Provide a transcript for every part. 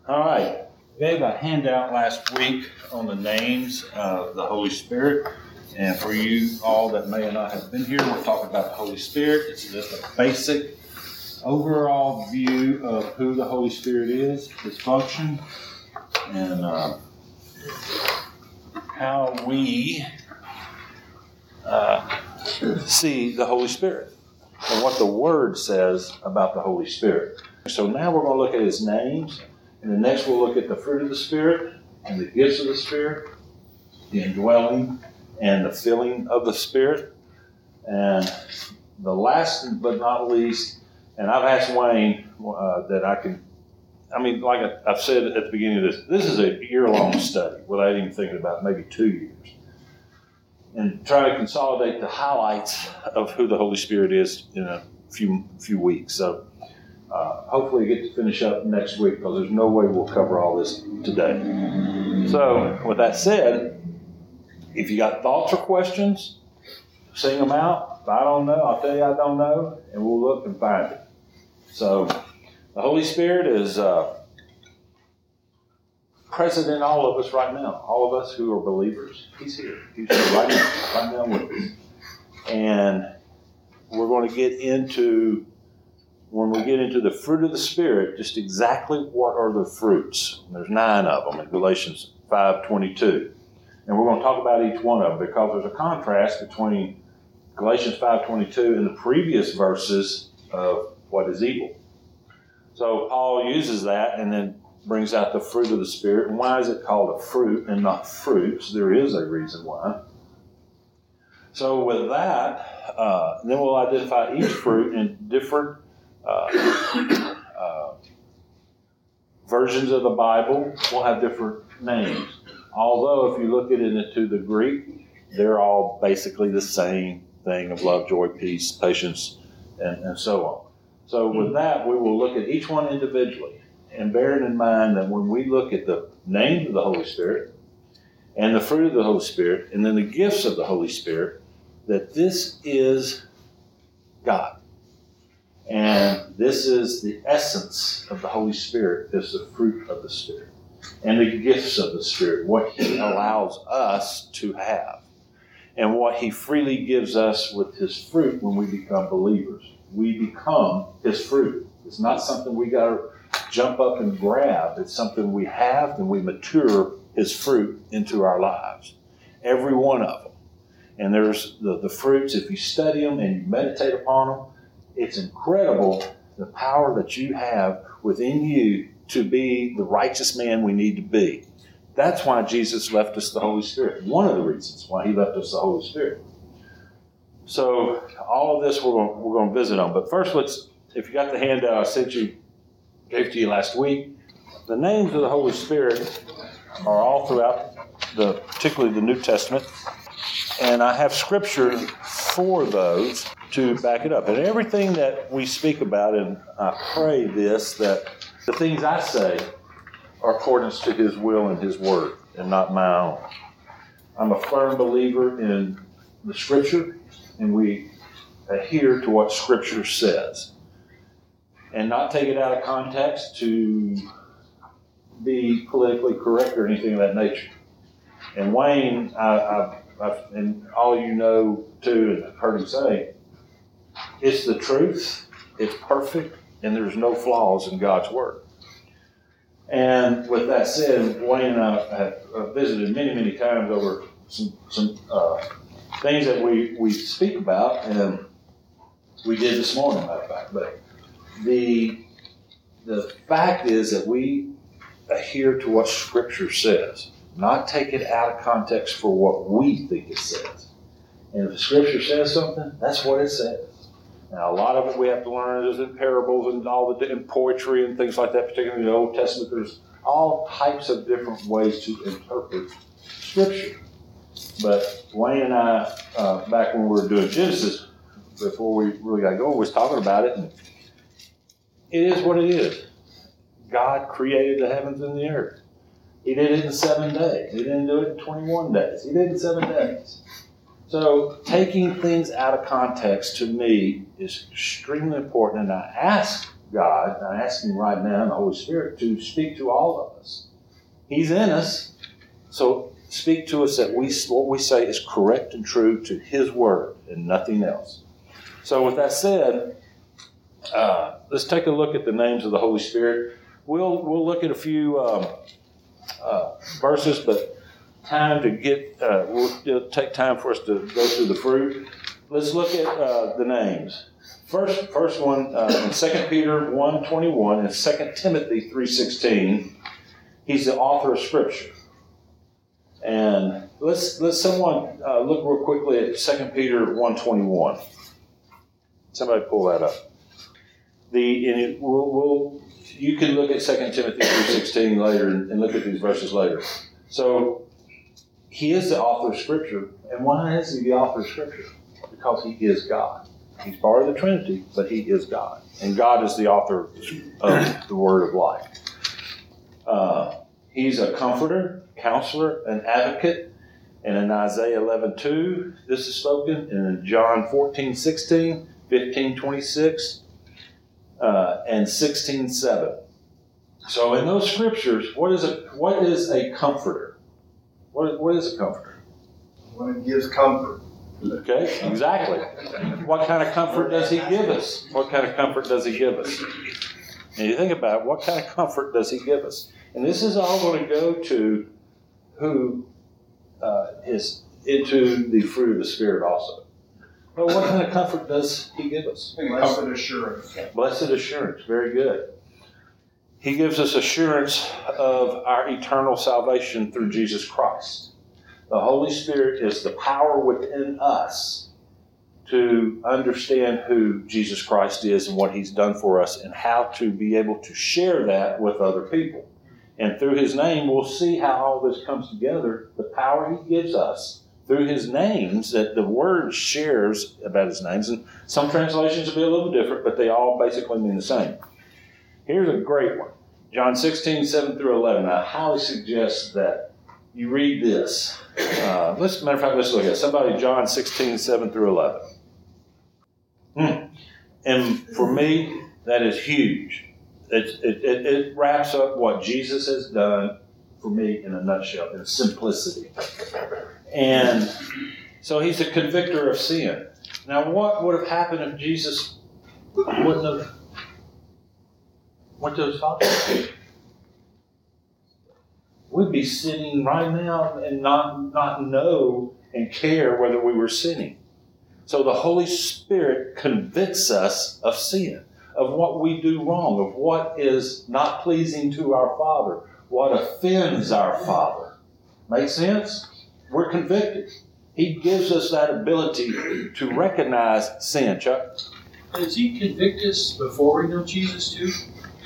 All right. We gave a handout last week on the names of the Holy Spirit. And for you all that may not have been here, we're talking about the Holy Spirit. It's just a basic overall view of who the Holy Spirit is, his function, and how we see the Holy Spirit and what the Word says about the Holy Spirit. So now we're going to look at his names, and then next we'll look at the fruit of the Spirit and the gifts of the Spirit, the indwelling and the filling of the Spirit. And the last but not least, and I've asked Wayne like I've said at the beginning of this is a year-long study without even thinking about it, maybe 2 years. And try to consolidate the highlights of who the Holy Spirit is in a few weeks. So hopefully we get to finish up next week, because there's no way we'll cover all this today. So with that said, if you got thoughts or questions, sing them out. If I don't know, I'll tell you I don't know, and we'll look and find it. So the Holy Spirit is present in all of us right now. All of us who are believers, he's here. He's here right now with us. And we're going to get into, when we get into the fruit of the Spirit, just exactly what are the fruits. There's 9 of them in Galatians 5:22. And we're going to talk about each one of them, because there's a contrast between Galatians 5:22 and the previous verses of what is evil. So Paul uses that and then brings out the fruit of the Spirit. And why is it called a fruit and not fruits? There is a reason why. So with that, then we'll identify each fruit in different versions of the Bible. Will have different names. Although if you look at it into the Greek, they're all basically the same thing of love, joy, peace, patience, and so on. So with that, we will look at each one individually, and bearing in mind that when we look at the name of the Holy Spirit and the fruit of the Holy Spirit and then the gifts of the Holy Spirit, that this is God. And this is the essence of the Holy Spirit, is the fruit of the Spirit. And the gifts of the Spirit, what he allows us to have. And what he freely gives us with his fruit when we become believers. We become his fruit. It's not something we got to jump up and grab. It's something we have, and we mature his fruit into our lives. Every one of them. And there's the fruits, if you study them and you meditate upon them, it's incredible the power that you have within you to be the righteous man we need to be. That's why Jesus left us the Holy Spirit. One of the reasons why he left us the Holy Spirit. So all of this we're going to visit on. But first, if you got the handout I gave to you last week, the names of the Holy Spirit are all throughout particularly the New Testament. And I have scripture for those to back it up. And everything that we speak about, and I pray this, that the things I say are accordance to his will and his word, and not my own. I'm a firm believer in the scripture, and we adhere to what scripture says. And not take it out of context to be politically correct or anything of that nature. And Wayne, and all you know too, and I've heard him say, it's the truth, it's perfect, and there's no flaws in God's word. And with that said, Wayne and I have visited many, many times over some things that we speak about, and we did this morning, matter of fact. But the fact is that we adhere to what Scripture says, not take it out of context for what we think it says. And if the Scripture says something, that's what it says. Now, a lot of it we have to learn is in parables and in poetry and things like that, particularly in the Old Testament. There's all types of different ways to interpret Scripture. But Wayne and I, back when we were doing Genesis, before we really got going, was talking about it. And it is what it is. God created the heavens and the earth. He did it in 7 days. He didn't do it in 21 days. He did it in 7 days. So taking things out of context, to me, is extremely important. And I ask God, I'm asking right now in the Holy Spirit to speak to all of us. He's in us, so speak to us that what we say is correct and true to His Word and nothing else. So with that said, let's take a look at the names of the Holy Spirit. We'll look at a few verses, but it'll take time for us to go through the fruit. Let's look at the names. First one in 2 Peter 1:21 and 2 Timothy 3:16. He's the author of Scripture. And let's someone look real quickly at 2 Peter 1:21. Somebody pull that up. You can look at 2 Timothy 3:16 later and look at these verses later. So he is the author of Scripture. And why is he the author of Scripture? Because he is God. He's part of the Trinity, but he is God. And God is the author of the Word of life. He's a comforter, counselor, an advocate. And in Isaiah 11:2, this is spoken. And in John 14:16, 15:26, and 16:7. So in those scriptures, what is a comforter? What is a comforter? One that gives comfort. Okay, exactly. What kind of comfort does he give us? What kind of comfort does he give us? And you think about it, what kind of comfort does he give us? And this is all going to go to who is into the fruit of the Spirit also. But what kind of comfort does he give us? Blessed assurance. Blessed assurance. Very good. He gives us assurance of our eternal salvation through Jesus Christ. The Holy Spirit is the power within us to understand who Jesus Christ is and what He's done for us and how to be able to share that with other people. And through His name, we'll see how all this comes together. The power He gives us through His names, that the Word shares about His names. And some translations will be a little different, but they all basically mean the same. Here's a great one. John 16:7-11. I highly suggest that you read this. Let's look at it. Somebody, John 16:7-11. And for me, that is huge. It wraps up what Jesus has done for me in a nutshell, in simplicity. And so He's a convictor of sin. Now, what would have happened if Jesus wouldn't have went to His Father? We'd be sinning right now and not know and care whether we were sinning. So the Holy Spirit convicts us of sin, of what we do wrong, of what is not pleasing to our Father, what offends our Father. Make sense? We're convicted. He gives us that ability to recognize sin. Chuck? Does He convict us before we know Jesus too?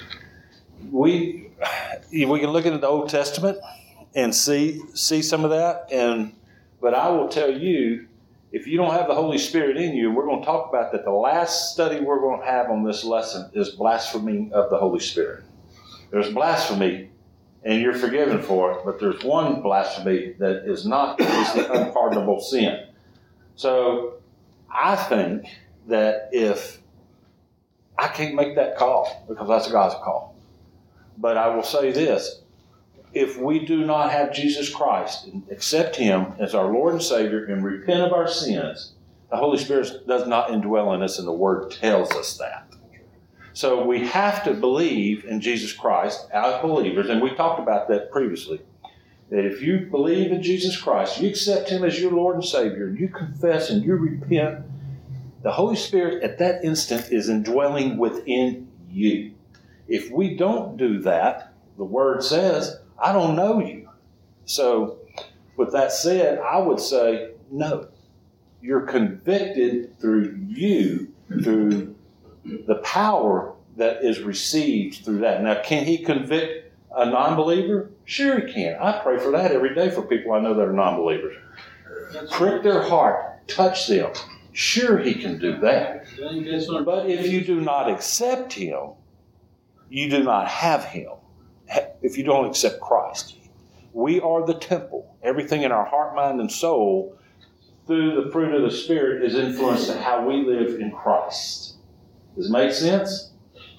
We can look into the Old Testament and see some of that, but I will tell you, if you don't have the Holy Spirit in you, and we're going to talk about that, the last study we're going to have on this lesson is blasphemy of the Holy Spirit. There's blasphemy, and you're forgiven for it, but there's one blasphemy that is not, is the unpardonable sin. So I think that if I can't make that call, because that's God's call. But I will say this, if we do not have Jesus Christ and accept Him as our Lord and Savior and repent of our sins, the Holy Spirit does not indwell in us, and the Word tells us that. So we have to believe in Jesus Christ as believers, and we talked about that previously, that if you believe in Jesus Christ, you accept Him as your Lord and Savior, and you confess and you repent, the Holy Spirit at that instant is indwelling within you. If we don't do that, the Word says, I don't know you. So, with that said, I would say, no. You're convicted through you, through the power that is received through that. Now, can He convict a non-believer? Sure He can. I pray for that every day for people I know that are non-believers. Prick their heart, touch them. Sure He can do that. But if you do not accept Him, you do not have Him. If you don't accept Christ, we are the temple. Everything in our heart, mind, and soul through the fruit of the Spirit is influenced to how we live in Christ. Does it make sense?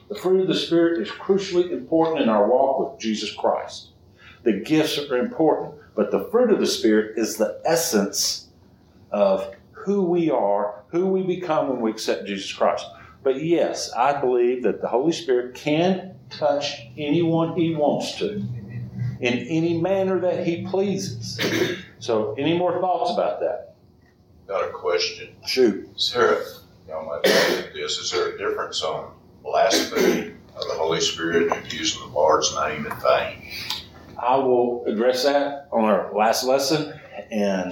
The fruit of the Spirit is crucially important in our walk with Jesus Christ. The gifts are important, but the fruit of the Spirit is the essence of who we are, who we become when we accept Jesus Christ. But yes, I believe that the Holy Spirit can touch anyone He wants to in any manner that He pleases. So, any more thoughts about that? Got a question. Shoot. Is there, y'all might know this, is there a difference on blasphemy of the Holy Spirit and using the Lord's name in vain? I will address that on our last lesson and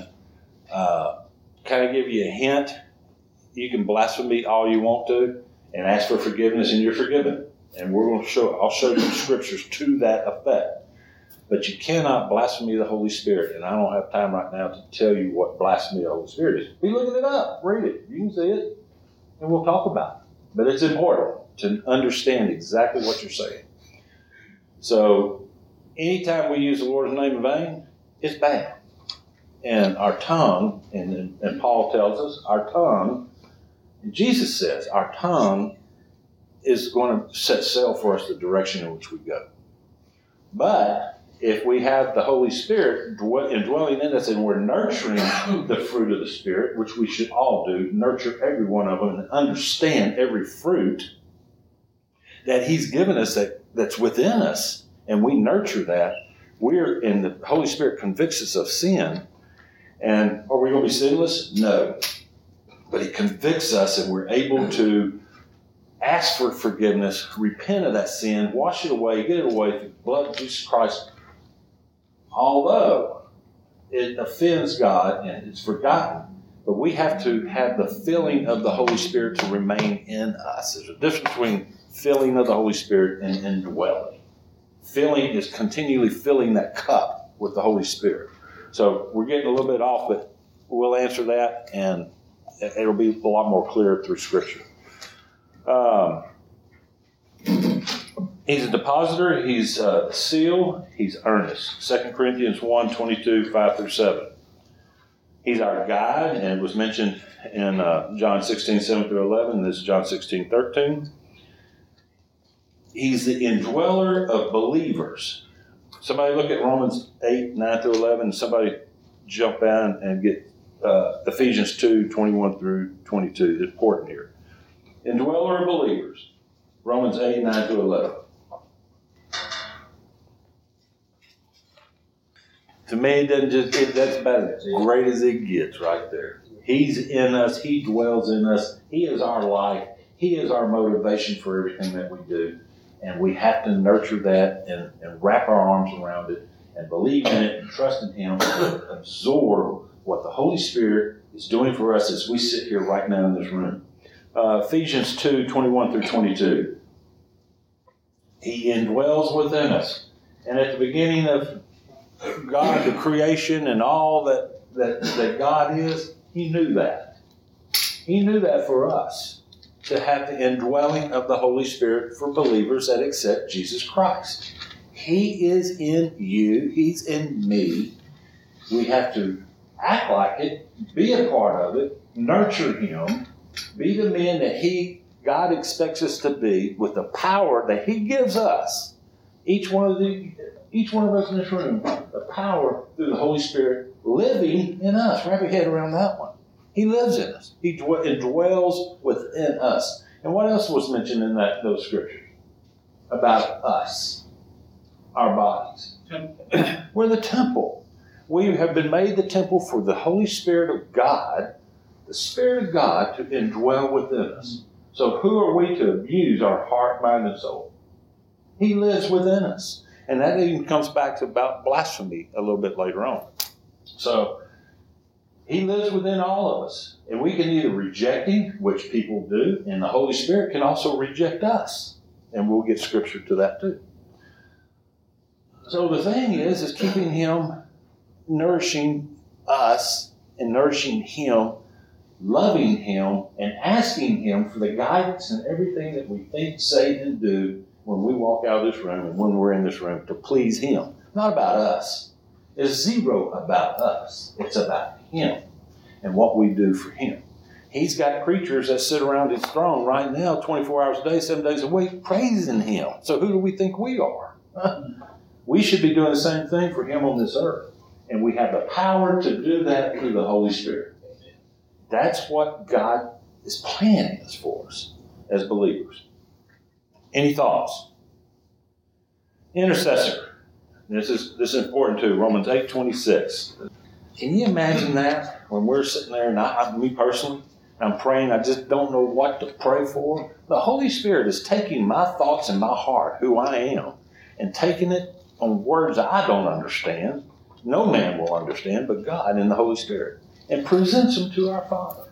kind of give you a hint. You can blaspheme all you want to and ask for forgiveness, and you're forgiven. And I'll show you scriptures to that effect. But you cannot blaspheme the Holy Spirit, and I don't have time right now to tell you what blasphemy of the Holy Spirit is. Be looking it up, read it. You can see it, and we'll talk about it. But it's important to understand exactly what you're saying. So, anytime we use the Lord's name in vain, it's bad. And our tongue, and Paul tells us, our tongue, and Jesus says, our tongue is going to set sail for us the direction in which we go. But if we have the Holy Spirit indwelling in us and we're nurturing the fruit of the Spirit, which we should all do, nurture every one of them and understand every fruit that He's given us that's within us, and we nurture that, and the Holy Spirit convicts us of sin. And are we going to be sinless? No. But He convicts us, and we're able to ask for forgiveness, repent of that sin, wash it away, get it away through the blood of Jesus Christ. Although it offends God and it's forgotten, but we have to have the filling of the Holy Spirit to remain in us. There's a difference between filling of the Holy Spirit and indwelling. Filling is continually filling that cup with the Holy Spirit. So we're getting a little bit off, but we'll answer that, and it'll be a lot more clear through Scripture. He's a depositor, he's a seal, he's earnest. 2 Corinthians 1, 22, 5 through 7. He's our guide, and it was mentioned in John 16, 7 through 11. This is John 16, 13. He's the indweller of believers. Somebody look at Romans 8, 9 through 11. Somebody jump down and get Ephesians 2, 21 through 22. It's important here. Indweller of believers. Romans 8, 9 through 11. To me, that's about as great as it gets right there. He's in us. He dwells in us. He is our life. He is our motivation for everything that we do. And we have to nurture that and wrap our arms around it and believe in it and trust in Him and absorb what the Holy Spirit is doing for us as we sit here right now in this room. Ephesians 2, 21 through 22. He indwells within us. And at the beginning of God, the creation and all that God is, He knew that. He knew that for us, to have the indwelling of the Holy Spirit for believers that accept Jesus Christ. He is in you. He's in me. We have to act like it, be a part of it, nurture Him, be the men that God expects us to be with the power that He gives us. Each one of us in this room, the power through the Holy Spirit living in us. Wrap your head around that one. He lives in us. He dwells within us. And what else was mentioned in those scriptures? About us. Our bodies. We're the temple. We have been made the temple for the Holy Spirit of God, the Spirit of God, to indwell within us. So who are we to abuse our heart, mind, and soul? He lives within us. And that even comes back to about blasphemy a little bit later on. So He lives within all of us. And we can either reject Him, which people do, and the Holy Spirit can also reject us. And we'll get scripture to that too. So the thing is keeping Him, nourishing us, and nourishing Him, loving Him, and asking Him for the guidance and everything that we think, say, and do when we walk out of this room and when we're in this room to please Him. Not about us. It's zero about us. It's about Him and what we do for Him. He's got creatures that sit around his throne right now, 24 hours a day, 7 days a week, praising him. So who do we think we are? We should be doing the same thing for him on this earth. And we have the power to do that through the Holy Spirit. That's what God is planning this for us as believers. Any thoughts? Intercessor. This is important too. Romans 8:26. Can you imagine that when we're sitting there, and me personally, I'm praying, I just don't know what to pray for? The Holy Spirit is taking my thoughts in my heart, who I am, and taking it on words I don't understand. No man will understand but God and the Holy Spirit, and presents them to our Father.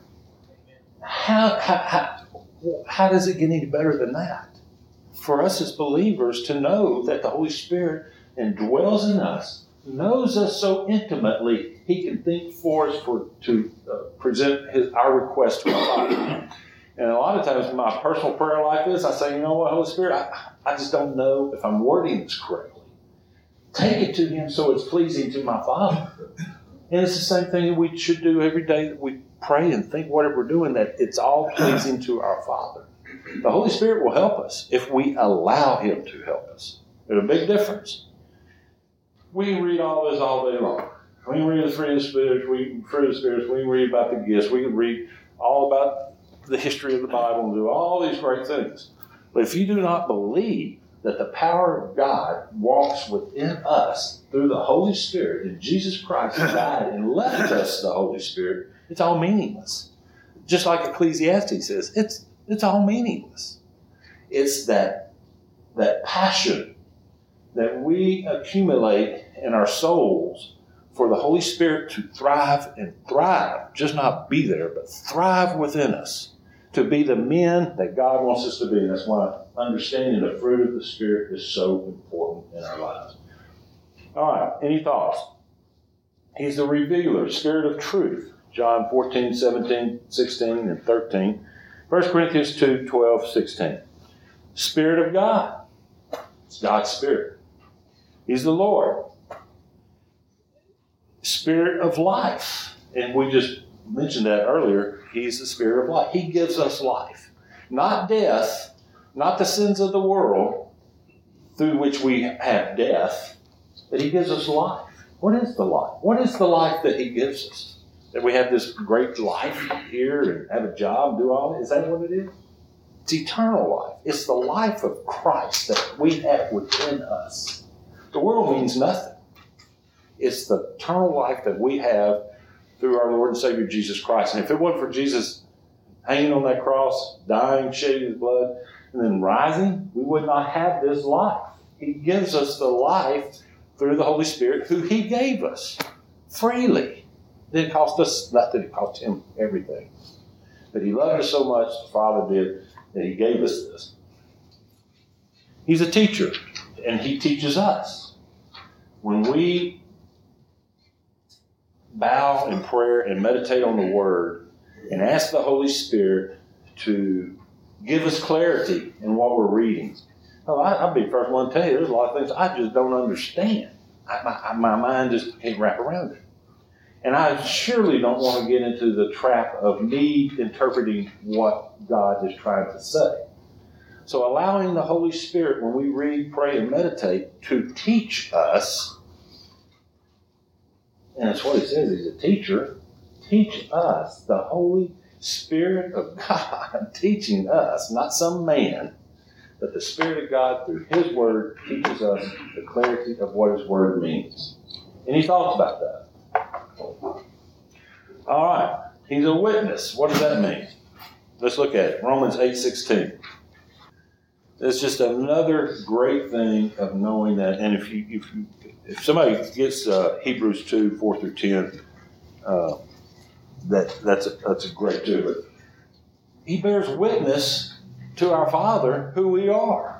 How does it get any better than that? For us as believers to know that the Holy Spirit indwells in us, knows us so intimately, he can think for us to present our request to our Father. And a lot of times my personal prayer life is, I say, you know what, Holy Spirit, I just don't know if I'm wording this correctly. Take it to him so it's pleasing to my Father. And it's the same thing that we should do every day that we pray and think whatever we're doing, that it's all pleasing to our Father. The Holy Spirit will help us if we allow him to help us. There's a big difference. We can read all this all day long. We can read the fruit of the Spirit. We can read about the gifts. We can read all about the history of the Bible and do all these great things. But if you do not believe that the power of God walks within us through the Holy Spirit, and Jesus Christ died and left us the Holy Spirit, it's all meaningless. Just like Ecclesiastes says, it's all meaningless. It's that passion that we accumulate in our souls for the Holy Spirit to thrive, just not be there, but thrive within us, to be the men that God wants us to be. And that's why understanding the fruit of the Spirit is so important in our lives. All right, any thoughts? He's the revealer, Spirit of truth. John 14, 17, 16, and 13. 1 Corinthians 2, 12, 16. Spirit of God. It's God's Spirit. He's the Lord. Spirit of life. And we just mentioned that earlier. He's the Spirit of life. He gives us life. Not death, not the sins of the world through which we have death, but he gives us life. What is the life? What is the life that he gives us? That we have this great life here and have a job and do all that? Is that what it is? It's eternal life. It's the life of Christ that we have within us. The world means nothing. It's the eternal life that we have through our Lord and Savior Jesus Christ. And if it wasn't for Jesus hanging on that cross, dying, shedding his blood, and then rising, we would not have this life. He gives us the life through the Holy Spirit, who he gave us freely. It didn't cost us nothing. It cost him everything. But he loved us so much, the Father did, that he gave us this. He's a teacher, and he teaches us. When we bow in prayer and meditate on the Word and ask the Holy Spirit to give us clarity in what we're reading. Well, I'll be the first one to tell you, there's a lot of things I just don't understand. My mind just can't wrap around it. And I surely don't want to get into the trap of me interpreting what God is trying to say. So allowing the Holy Spirit, when we read, pray, and meditate, to teach us, and that's what he says, he's a teacher, teach us, the Holy Spirit of God teaching us, not some man, but the Spirit of God through his Word teaches us the clarity of what his Word means. Any thoughts about that? All right. He's a witness. What does that mean? Let's look at it. Romans 8:16. It's just another great thing of knowing that. And if somebody gets Hebrews 2, 4 through 10, that's a great too. But he bears witness to our Father who we are.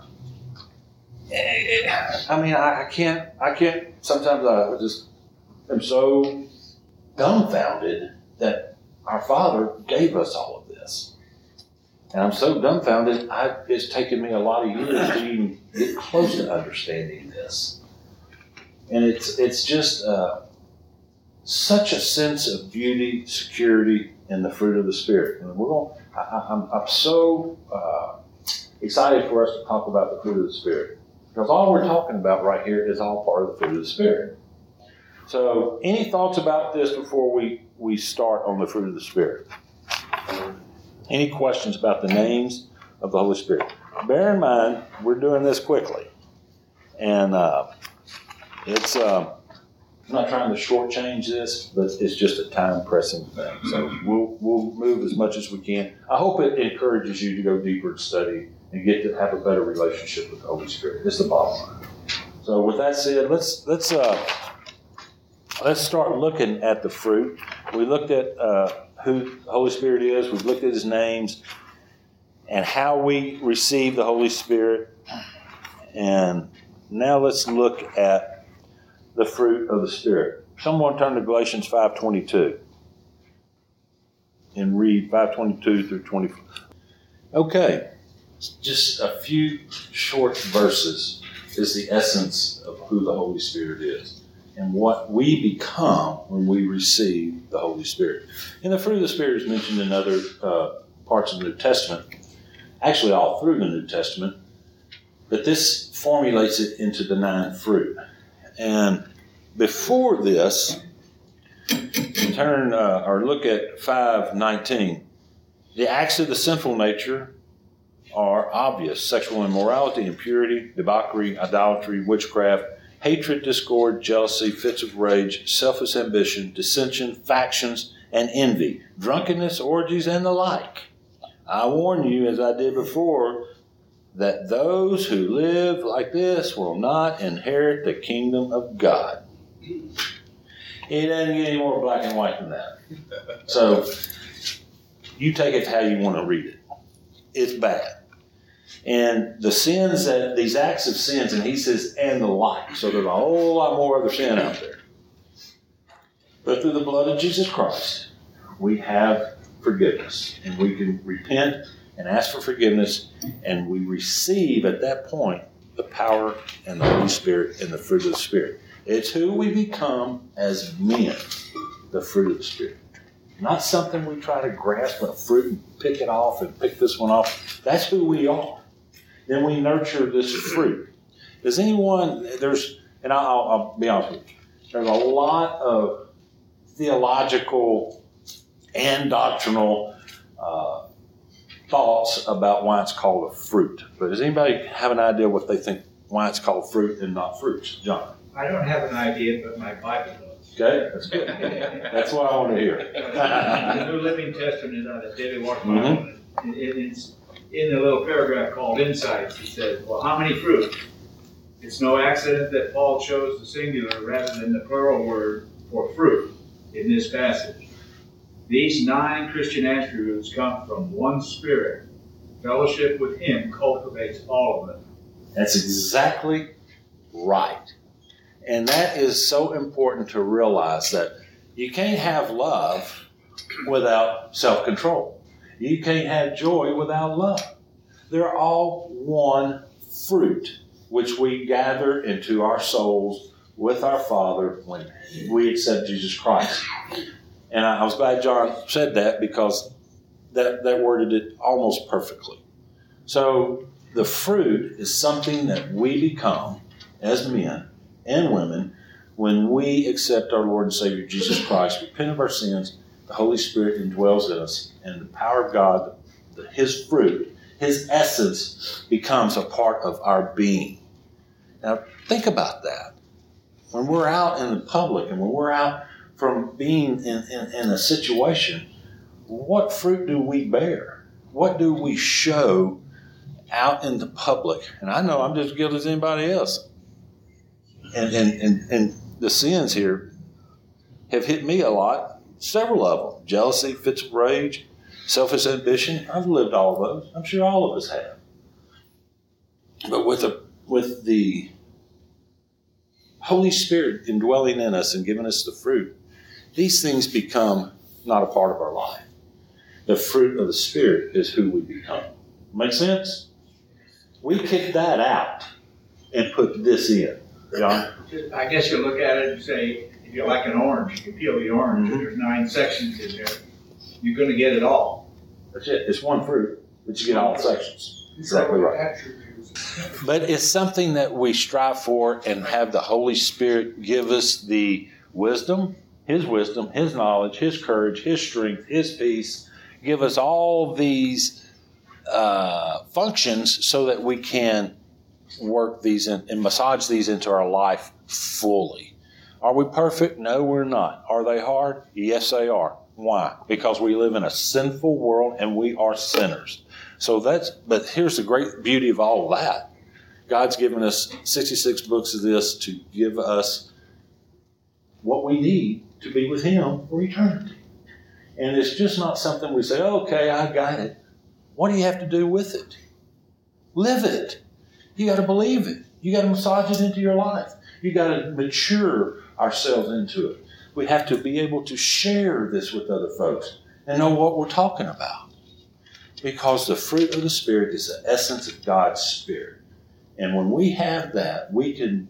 I mean, I can't. Sometimes I just am so dumbfounded that our Father gave us all of this. And I'm so dumbfounded, it's taken me a lot of years to even get close to understanding this. And it's just such a sense of beauty, security, in the fruit of the Spirit. And I'm so excited for us to talk about the fruit of the Spirit, because all we're talking about right here is all part of the fruit of the Spirit. So, any thoughts about this before we start on the fruit of the Spirit? Any questions about the names of the Holy Spirit? Bear in mind, we're doing this quickly. And it's I'm not trying to shortchange this, but it's just a time-pressing thing. So we'll move as much as we can. I hope it encourages you to go deeper and study and get to have a better relationship with the Holy Spirit. It's the bottom line. So with that said, let's start looking at the fruit. We looked at who the Holy Spirit is. We've looked at his names and how we receive the Holy Spirit. And now let's look at the fruit of the Spirit. Someone turn to Galatians 5:22 and read 5:22 through 24. Okay, just a few short verses is the essence of who the Holy Spirit is and what we become when we receive the Holy Spirit. And the fruit of the Spirit is mentioned in other parts of the New Testament, actually all through the New Testament, but this formulates it into the 9 fruit. And before this, turn or look at 5:19. The acts of the sinful nature are obvious: sexual immorality, impurity, debauchery, idolatry, witchcraft, hatred, discord, jealousy, fits of rage, selfish ambition, dissension, factions, and envy, drunkenness, orgies, and the like. I warn you, as I did before, that those who live like this will not inherit the kingdom of God. It doesn't get any more black and white than that. So you take it how you want to read it. It's bad. And the sins, that these acts of sins, and he says, and the like. So there's a whole lot more other sin out there. But through the blood of Jesus Christ, we have forgiveness. And we can repent and ask for forgiveness. And we receive at that point the power and the Holy Spirit and the fruit of the Spirit. It's who we become as men, the fruit of the Spirit. Not something we try to grasp a fruit and pick it off and pick this one off. That's who we are. Then we nurture this fruit. Does anyone, and I'll be honest with you, there's a lot of theological and doctrinal thoughts about why it's called a fruit. But does anybody have an idea what they think why it's called fruit and not fruits? John? I don't have an idea, but my Bible does. Okay, that's good. That's what I want to hear. The New Living Testament is out of David Walker Bible. It's in the little paragraph called Insights. He says, well, how many fruits? It's no accident that Paul chose the singular rather than the plural word for fruit in this passage. These 9 Christian attributes come from one Spirit. Fellowship with Him cultivates all of them. That's exactly right. And that is so important to realize that you can't have love without self-control. You can't have joy without love. They're all one fruit, which we gather into our souls with our Father when we accept Jesus Christ. And I was glad John said that, because that worded it almost perfectly. So the fruit is something that we become as men and women when we accept our Lord and Savior Jesus Christ, repent of our sins, the Holy Spirit indwells in us, and the power of God, His fruit, His essence becomes a part of our being. Now think about that. When we're out in the public and when we're out from being in a situation, what fruit do we bear? What do we show out in the public? And I know I'm just as guilty as anybody else. And the sins here have hit me a lot, several of them. Jealousy, fits of rage, selfish ambition. I've lived all of those. I'm sure all of us have. But with the Holy Spirit indwelling in us and giving us the fruit, these things become not a part of our life. The fruit of the Spirit is who we become. Make sense? We kick that out and put this in. John? I guess you look at it and say, if you like an orange, you peel the orange. Mm-hmm. There's 9 sections in there. you're gonna get it all. That's it. It's one fruit, but you get all sections. Exactly right. But it's something that we strive for and have the Holy Spirit give us the wisdom, His knowledge, His courage, His strength, His peace. Give us all these functions so that we can work these in, and massage these into our life fully. Are we perfect? No, we're not. Are they hard? Yes, they are. Why? Because we live in a sinful world and we are sinners. But here's the great beauty of all of that. God's given us 66 books of this to give us what we need to be with Him for eternity. And it's just not something we say, okay, I got it. What do you have to do with it? Live it. You got to believe it. You got to massage it into your life. You got to mature ourselves into it. We have to be able to share this with other folks and know what we're talking about. Because the fruit of the Spirit is the essence of God's Spirit. And when we have that, we can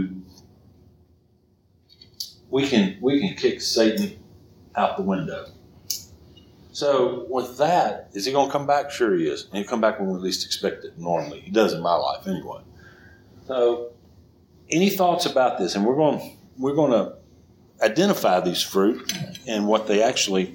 kick Satan out the window. So with that, is he going to come back? Sure he is. And he'll come back when we least expect it normally. He does in my life anyway. So any thoughts about this? And we're going to identify these fruit and what they actually...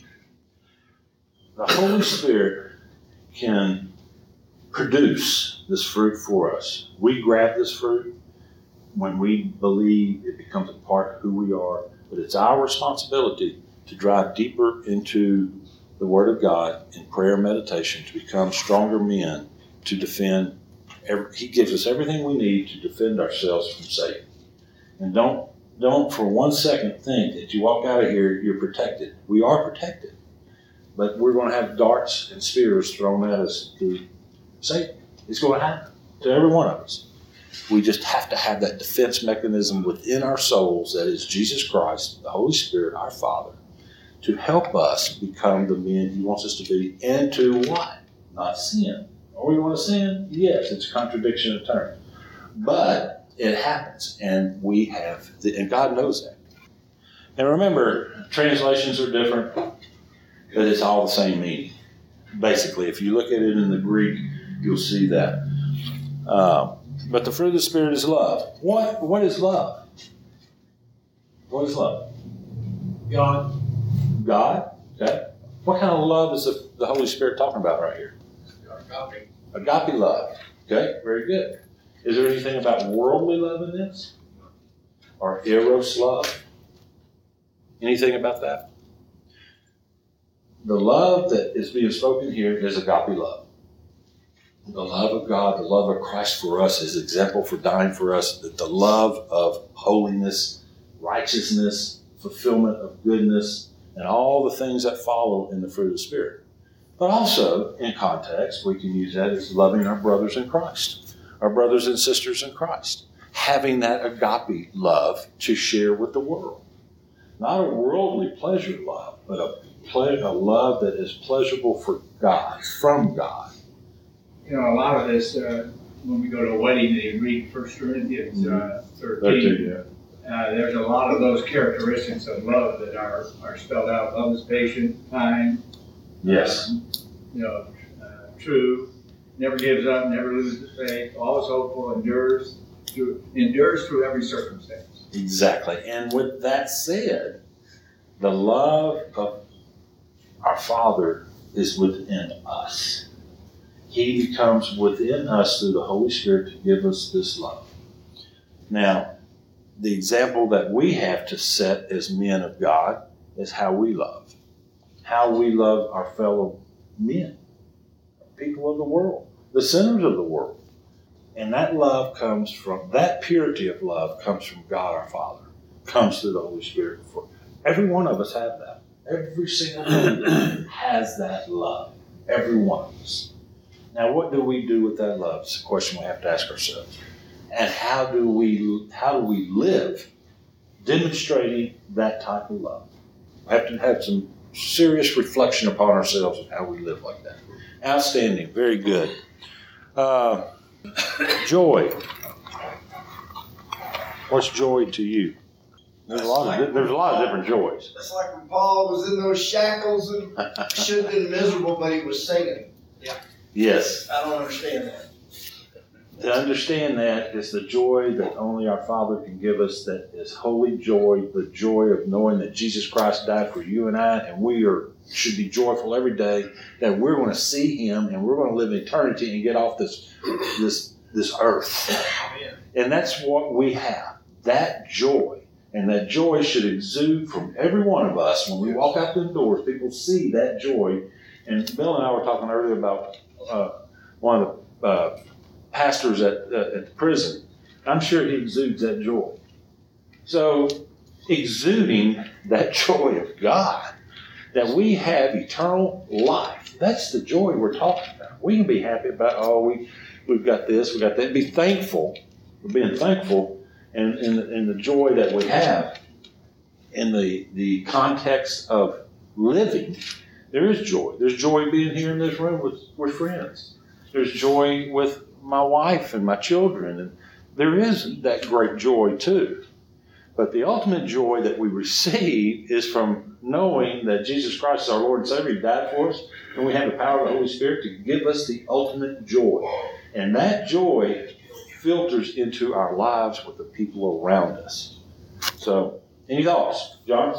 The Holy Spirit can produce this fruit for us. We grab this fruit. When we believe, it becomes a part of who we are. But it's our responsibility to drive deeper into the Word of God in prayer and meditation to become stronger men to defend. He gives us everything we need to defend ourselves from Satan. And don't for 1 second think that you walk out of here, you're protected. We are protected. But we're going to have darts and spears thrown at us through Satan. It's going to happen to every one of us. We just have to have that defense mechanism within our souls, that is Jesus Christ, the Holy Spirit, our Father, to help us become the men He wants us to be, and to what? Not sin. Are we going to sin? Yes, it's a contradiction of terms. But it happens, and and God knows that. And remember, translations are different, but it's all the same meaning. Basically, if you look at it in the Greek, you'll see that. But the fruit of the Spirit is love. What is love? What is love? God? Okay. What kind of love is the Holy Spirit talking about right here? Agape. Agape love. Okay, very good. Is there anything about worldly love in this? Or eros love? Anything about that? The love that is being spoken here is agape love. The love of God, the love of Christ for us, His example for dying for us, the love of holiness, righteousness, fulfillment of goodness, and all the things that follow in the fruit of the Spirit. But also, in context, we can use that as loving our brothers in Christ, our brothers and sisters in Christ, having that agape love to share with the world. Not a worldly pleasure love, but a love that is pleasurable for God, from God. You know, a lot of this, when we go to a wedding, they read 1 Corinthians 13. There's a lot of those characteristics of love that are spelled out. Love is patient, kind. Yes. True, never gives up, never loses faith, always hopeful, endures through every circumstance. Exactly. And with that said, the love of our Father is within us. He becomes within us through the Holy Spirit to give us this love. Now, the example that we have to set as men of God is how we love. How we love our fellow men, people of the world, the sinners of the world. And that love that purity of love comes from God our Father, comes through the Holy Spirit. Every one of us have that. Every single one has that love. Every one of us. Now, what do we do with that love? It's a question we have to ask ourselves. And how do we live demonstrating that type of love? We have to have some serious reflection upon ourselves of how we live like that. Outstanding. Very good. Joy. What's joy to you? There's a lot of different joys. It's like when Paul was in those shackles and should have been miserable, but he was singing. Yes. I don't understand that. To understand that is the joy that only our Father can give us, that is holy joy, the joy of knowing that Jesus Christ died for you and I, and we should be joyful every day that we're going to see Him and we're going to live in eternity and get off this earth. And that's what we have, that joy. And that joy should exude from every one of us. When we walk out the doors, people see that joy. And Bill and I were talking earlier about one of the pastors at the prison. I'm sure he exudes that joy. So, exuding that joy of God, that we have eternal life, that's the joy we're talking about. We can be happy about, we've got this, we've got that. Be thankful. We're being thankful in the joy that we have in the context of living. There is joy. There's joy being here in this room with friends. There's joy with my wife and my children, and there is that great joy too. But the ultimate joy that we receive is from knowing that Jesus Christ is our Lord and Savior. He died for us, and we have the power of the Holy Spirit to give us the ultimate joy. And that joy filters into our lives with the people around us. So, any thoughts, John?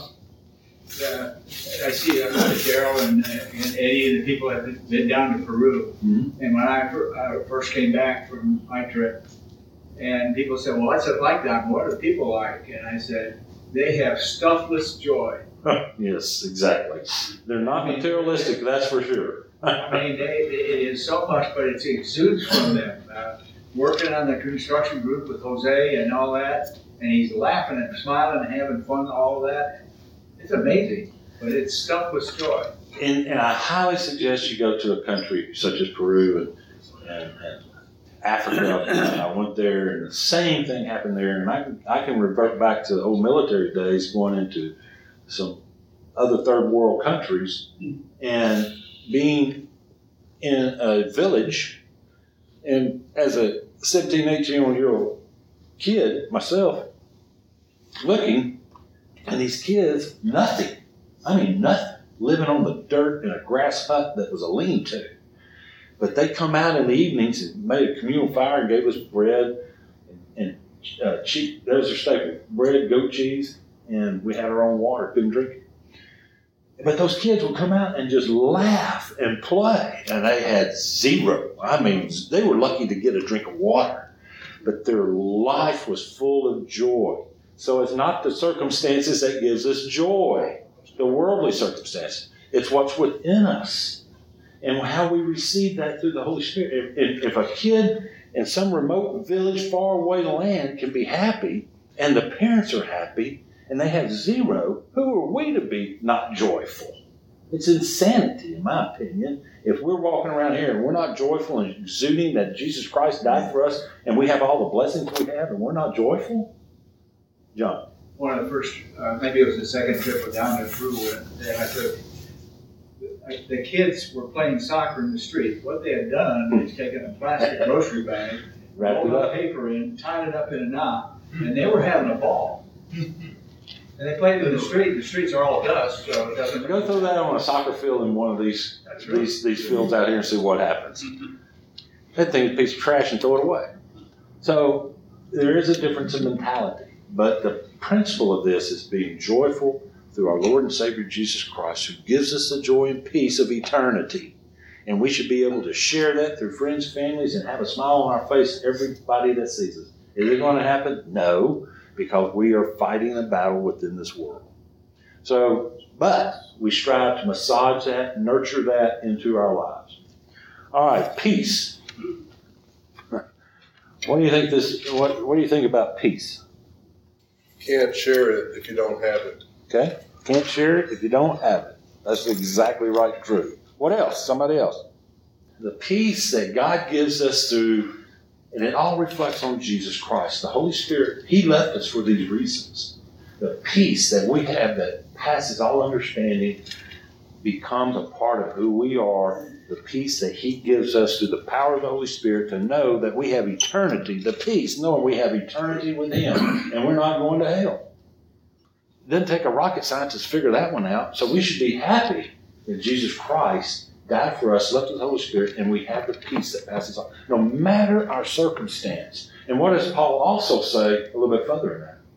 I see Daryl and Eddie and the people that have been down to Peru. Mm-hmm. And when I first came back from my trip, and people said, well, what's it like down? What are the people like? And I said, they have stuffless joy. Yes, exactly. They're not materialistic, that's for sure. It is so much, but it exudes from them. Working on the construction group with Jose and all that, and he's laughing and smiling and having fun, all of that. It's amazing, but it's stuffed with joy. And I highly suggest you go to a country such as Peru and Africa. I went there, and the same thing happened there. And I can revert back to the old military days, going into some other third world countries and being in a village. And as a 17, 18-year-old kid myself, looking, and these kids, nothing. I mean, nothing. Living on the dirt in a grass hut that was a lean-to. But they come out in the evenings and made a communal fire and gave us bread and cheese. That was their staple. Bread, goat cheese, and we had our own water. Couldn't drink it. But those kids would come out and just laugh and play. And they had zero. I mean, they were lucky to get a drink of water. But their life was full of joy. So it's not the circumstances that gives us joy, the worldly circumstances. It's what's within us and how we receive that through the Holy Spirit. If a kid in some remote village, far away land can be happy, and the parents are happy, and they have zero, who are we to be not joyful? It's insanity, in my opinion. If we're walking around here and we're not joyful and exuding that Jesus Christ died for us, and we have all the blessings we have, and we're not joyful, John. One of the first, maybe it was the second trip down to Peru that I took. The kids were playing soccer in the street. What they had done is taken a plastic grocery bag, rolled up paper in, tied it up in a knot, and they were having a ball. And they played in the street. The streets are all dust, so it doesn't. Go throw that on a soccer field in one of these fields out here and see what happens. That thing's a piece of trash and throw it away. So there is a difference in mentality. But the principle of this is being joyful through our Lord and Savior Jesus Christ, who gives us the joy and peace of eternity. And we should be able to share that through friends, families, and have a smile on our face to everybody that sees us. Is it going to happen? No, because we are fighting a battle within this world. So, but we strive to massage that, nurture that into our lives. All right, peace. What do you think what do you think about peace? Can't share it if you don't have it. Okay? Can't share it if you don't have it. That's exactly right, true. What else? Somebody else. The peace that God gives us through, and it all reflects on Jesus Christ. The Holy Spirit, He left us for these reasons. The peace that we have that passes all understanding becomes a part of who we are. The peace that He gives us through the power of the Holy Spirit to know that we have eternity. The peace, knowing we have eternity with Him and we're not going to hell. It doesn't take a rocket scientist to figure that one out. So we should be happy that Jesus Christ died for us, left with the Holy Spirit, and we have the peace that passes all, no matter our circumstance. And what does Paul also say a little bit further in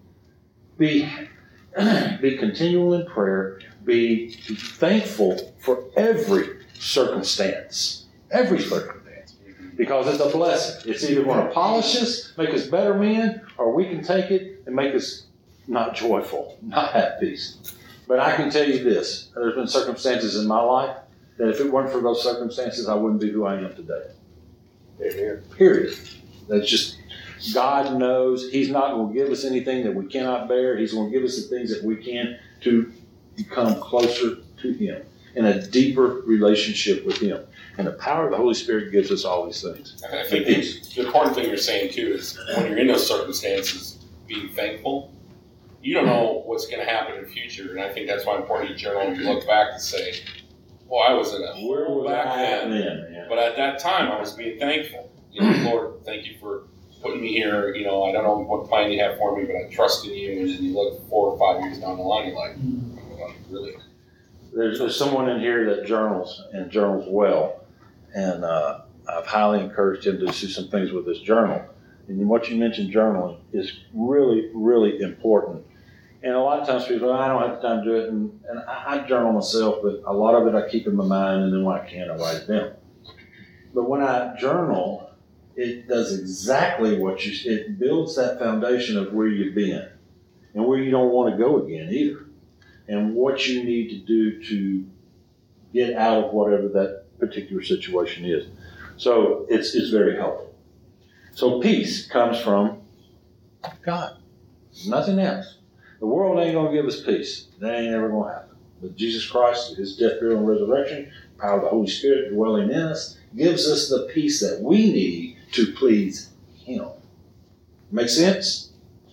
that? Be continual in prayer. Be thankful for every circumstance. Every circumstance. Because it's a blessing. It's either going to polish us, make us better men, or we can take it and make us not joyful, not have peace. But I can tell you this. There's been circumstances in my life that if it weren't for those circumstances, I wouldn't be who I am today. Amen. Period. That's just, God knows He's not going to give us anything that we cannot bear. He's going to give us the things that we can to become closer to Him in a deeper relationship with Him. And the power of the Holy Spirit gives us all these things. I think the important thing you're saying too is when you're in those circumstances, being thankful. You don't know what's going to happen in the future, and I think that's why it's important to journal and look back and say, well, I was in a hole back then, Yeah. but at that time I was being thankful. You know, Lord, thank you for putting me here. You know, I don't know what plan you have for me, but I trust in you. And then you look 4 or 5 years down the line, you're like, really? There's someone in here that journals and journals well, and I've highly encouraged him to do some things with his journal. And what you mentioned, journaling, is really, really important. And a lot of times people, I don't have the time to do it, and I journal myself, but a lot of it I keep in my mind, and then when I can, I write it down. But when I journal, it does exactly it builds that foundation of where you've been and where you don't want to go again either, and what you need to do to get out of whatever that particular situation is. So it's very helpful. So peace comes from God, nothing else. The world ain't going to give us peace. That ain't ever going to happen. But Jesus Christ, His death, burial, and resurrection, the power of the Holy Spirit dwelling in us, gives us the peace that we need to please Him. Make sense?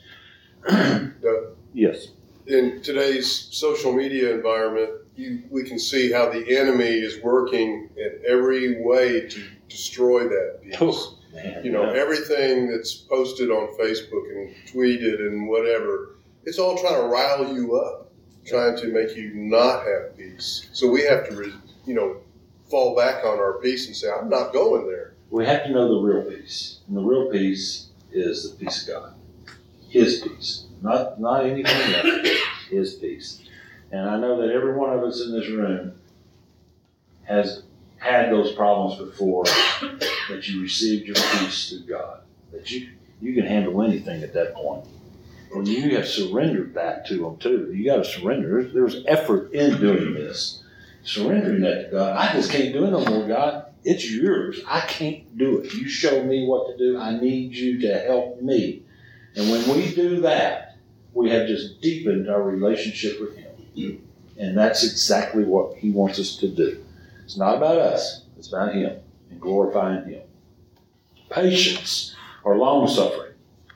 Yes. In today's social media environment, we can see how the enemy is working in every way to destroy that peace. Oh, man, you know, everything that's posted on Facebook and tweeted and whatever, it's all trying to rile you up, trying to make you not have peace. So we have to, fall back on our peace and say, I'm not going there. We have to know the real peace. And the real peace is the peace of God. His peace. Not anything else. His peace. And I know that every one of us in this room has had those problems before, that you received your peace through God. That you can handle anything at that point. When you have surrendered that to Him too. You got to surrender. There's effort in doing this. Surrendering that to God. I just can't do it no more, God. It's yours. I can't do it. You show me what to do. I need you to help me. And when we do that, we have just deepened our relationship with Him. And that's exactly what He wants us to do. It's not about us. It's about Him and glorifying Him. Patience or long-suffering.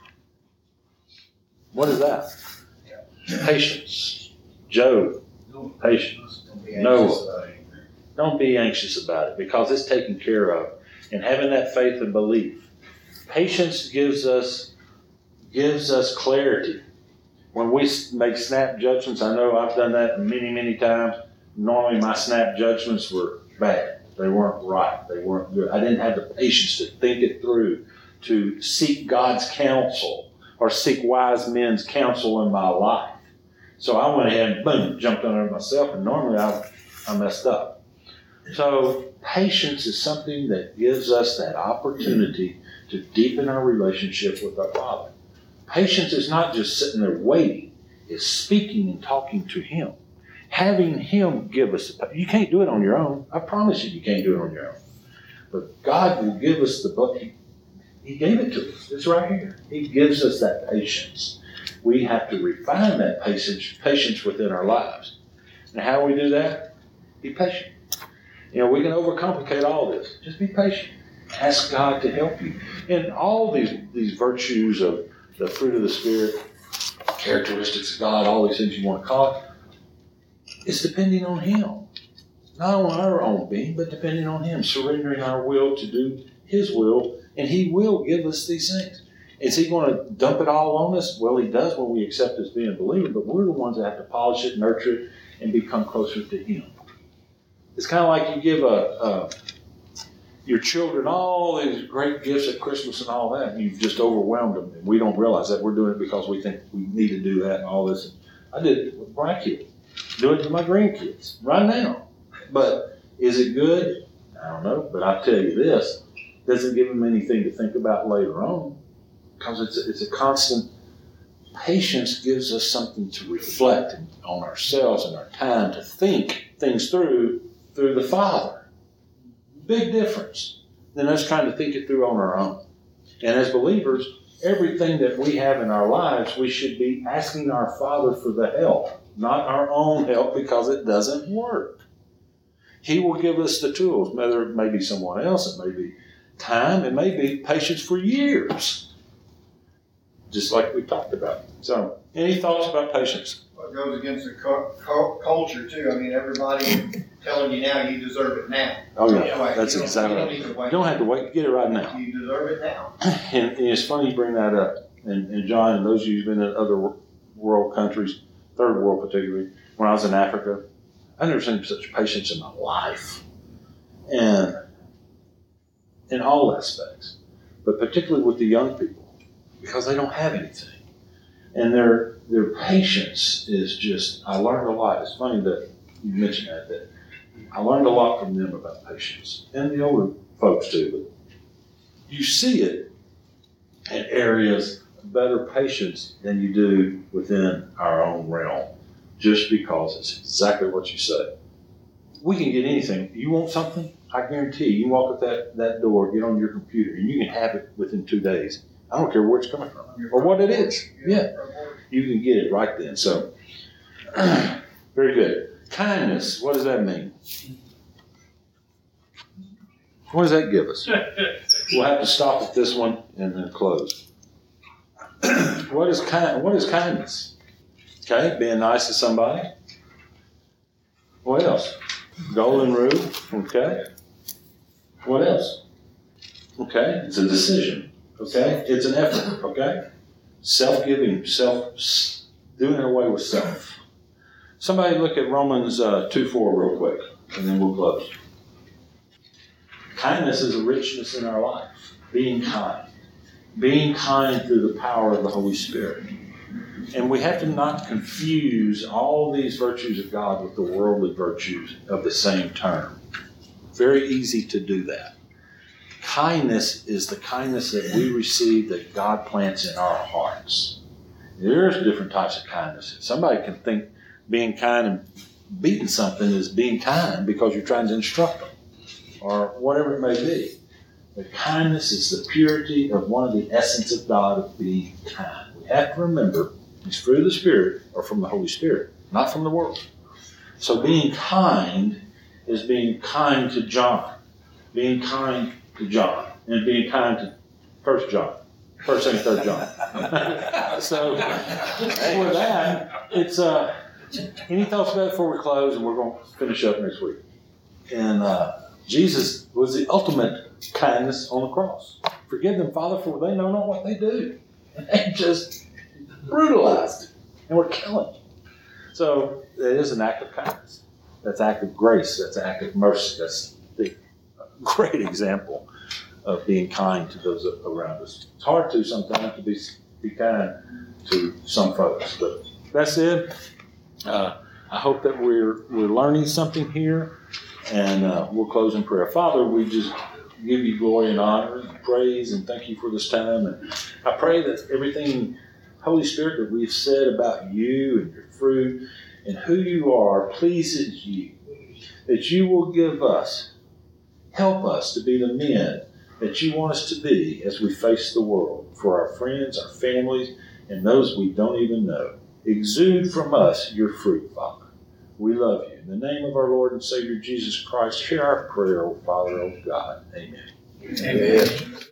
What is that? Patience. Job. Patience. Noah. Don't be anxious about it, because it's taken care of. And having that faith and belief. Patience gives us clarity. When we make snap judgments, I know I've done that many, many times. Normally my snap judgments were bad. They weren't right. They weren't good. I didn't have the patience to think it through, to seek God's counsel or seek wise men's counsel in my life. So I went ahead and boom, jumped on it myself, and normally I messed up. So patience is something that gives us that opportunity to deepen our relationship with our Father. Patience is not just sitting there waiting. It's speaking and talking to Him. Having Him give us, you can't do it on your own. I promise you can't do it on your own. But God will give us the book. He gave it to us. It's right here. He gives us that patience. We have to refine that patience within our lives. And how do we do that? Be patient. We can overcomplicate all this. Just be patient. Ask God to help you. And all these virtues of the fruit of the Spirit, characteristics of God, all these things you want to call it, it's depending on Him. Not on our own being, but depending on Him. Surrendering our will to do His will, and He will give us these things. Is he going to dump it all on us? Well, he does when we accept as being a believer, but we're the ones that have to polish it, nurture it, and become closer to him. It's kind of like you give your children all these great gifts at Christmas and all that, and you've just overwhelmed them. And we don't realize that. We're doing it because we think we need to do that and all this. I did it with my kids. Do it to my grandkids right now. But is it good? I don't know. But I tell you this, it doesn't give them anything to think about later on, because it's a constant. Patience gives us something to reflect on ourselves and our time to think things through the Father. Big difference than us trying to think it through on our own. And as believers, everything that we have in our lives, we should be asking our Father for the help, not our own help, because it doesn't work. He will give us the tools, whether it may be someone else, it may be time, it may be patience for years, just like we talked about. So, any thoughts about patience? Well, it goes against the culture too. I mean, everybody telling you now you deserve it now. Oh yeah, Right. that's You exactly don't right. need to wait. You don't have to wait, get it right now. You deserve it now. And it's funny you bring that up. And John, and those of you who've been in other world countries, third world particularly, when I was in Africa, I've never seen such patience in my life. And in all aspects, but particularly with the young people, because they don't have anything. And their patience is just, I learned a lot. It's funny that you mentioned that I learned a lot from them about patience. And the older folks too. But you see it in areas of better patience than you do within our own realm, just because it's exactly what you say. We can get anything. You want something? I guarantee you walk up that door, get on your computer, and you can have it within 2 days. I don't care where it's coming from or what it is. Yeah, you can get it right then. So, very good. Kindness, what does that mean? What does that give us? We'll have to stop at this one and then close. What is kindness? Okay, being nice to somebody. What else? Golden rule. Okay. What else? Okay, it's a decision. Okay, it's an effort. Okay, self-giving, doing away with self. Somebody look at Romans 2:4 real quick, and then we'll close. Kindness is a richness in our life. Being kind through the power of the Holy Spirit. And we have to not confuse all these virtues of God with the worldly virtues of the same term. Very easy to do that. Kindness is the kindness that we receive that God plants in our hearts. There's different types of kindness. Somebody can think being kind and beating something is being kind because you're trying to instruct them or whatever it may be. But kindness is the purity of one of the essence of God of being kind. We have to remember it's through the Spirit or from the Holy Spirit, not from the world. So being kind is being kind to John, being kind to John, and being kind to 1 John, 1st and 3rd John. So for that, it's any thoughts about it before we close, and we're going to finish up next week. And Jesus was the ultimate kindness on the cross. Forgive them, Father, for they know not what they do. And they just brutalized, and we're killing. So it is an act of kindness. That's an act of grace. That's an act of mercy. That's the great example of being kind to those around us. It's hard to sometimes to be kind to some folks, but that's it. I hope that we're learning something here, and we'll close in prayer. Father, we just give you glory and honor and praise, and thank you for this time. And I pray that everything, Holy Spirit, that we've said about you and your fruit and who you are pleases you. That you will help us to be the men that you want us to be as we face the world for our friends, our families, and those we don't even know. Exude from us your fruit, Father. We love you. In the name of our Lord and Savior Jesus Christ, hear our prayer, O Father, O God. Amen. Amen.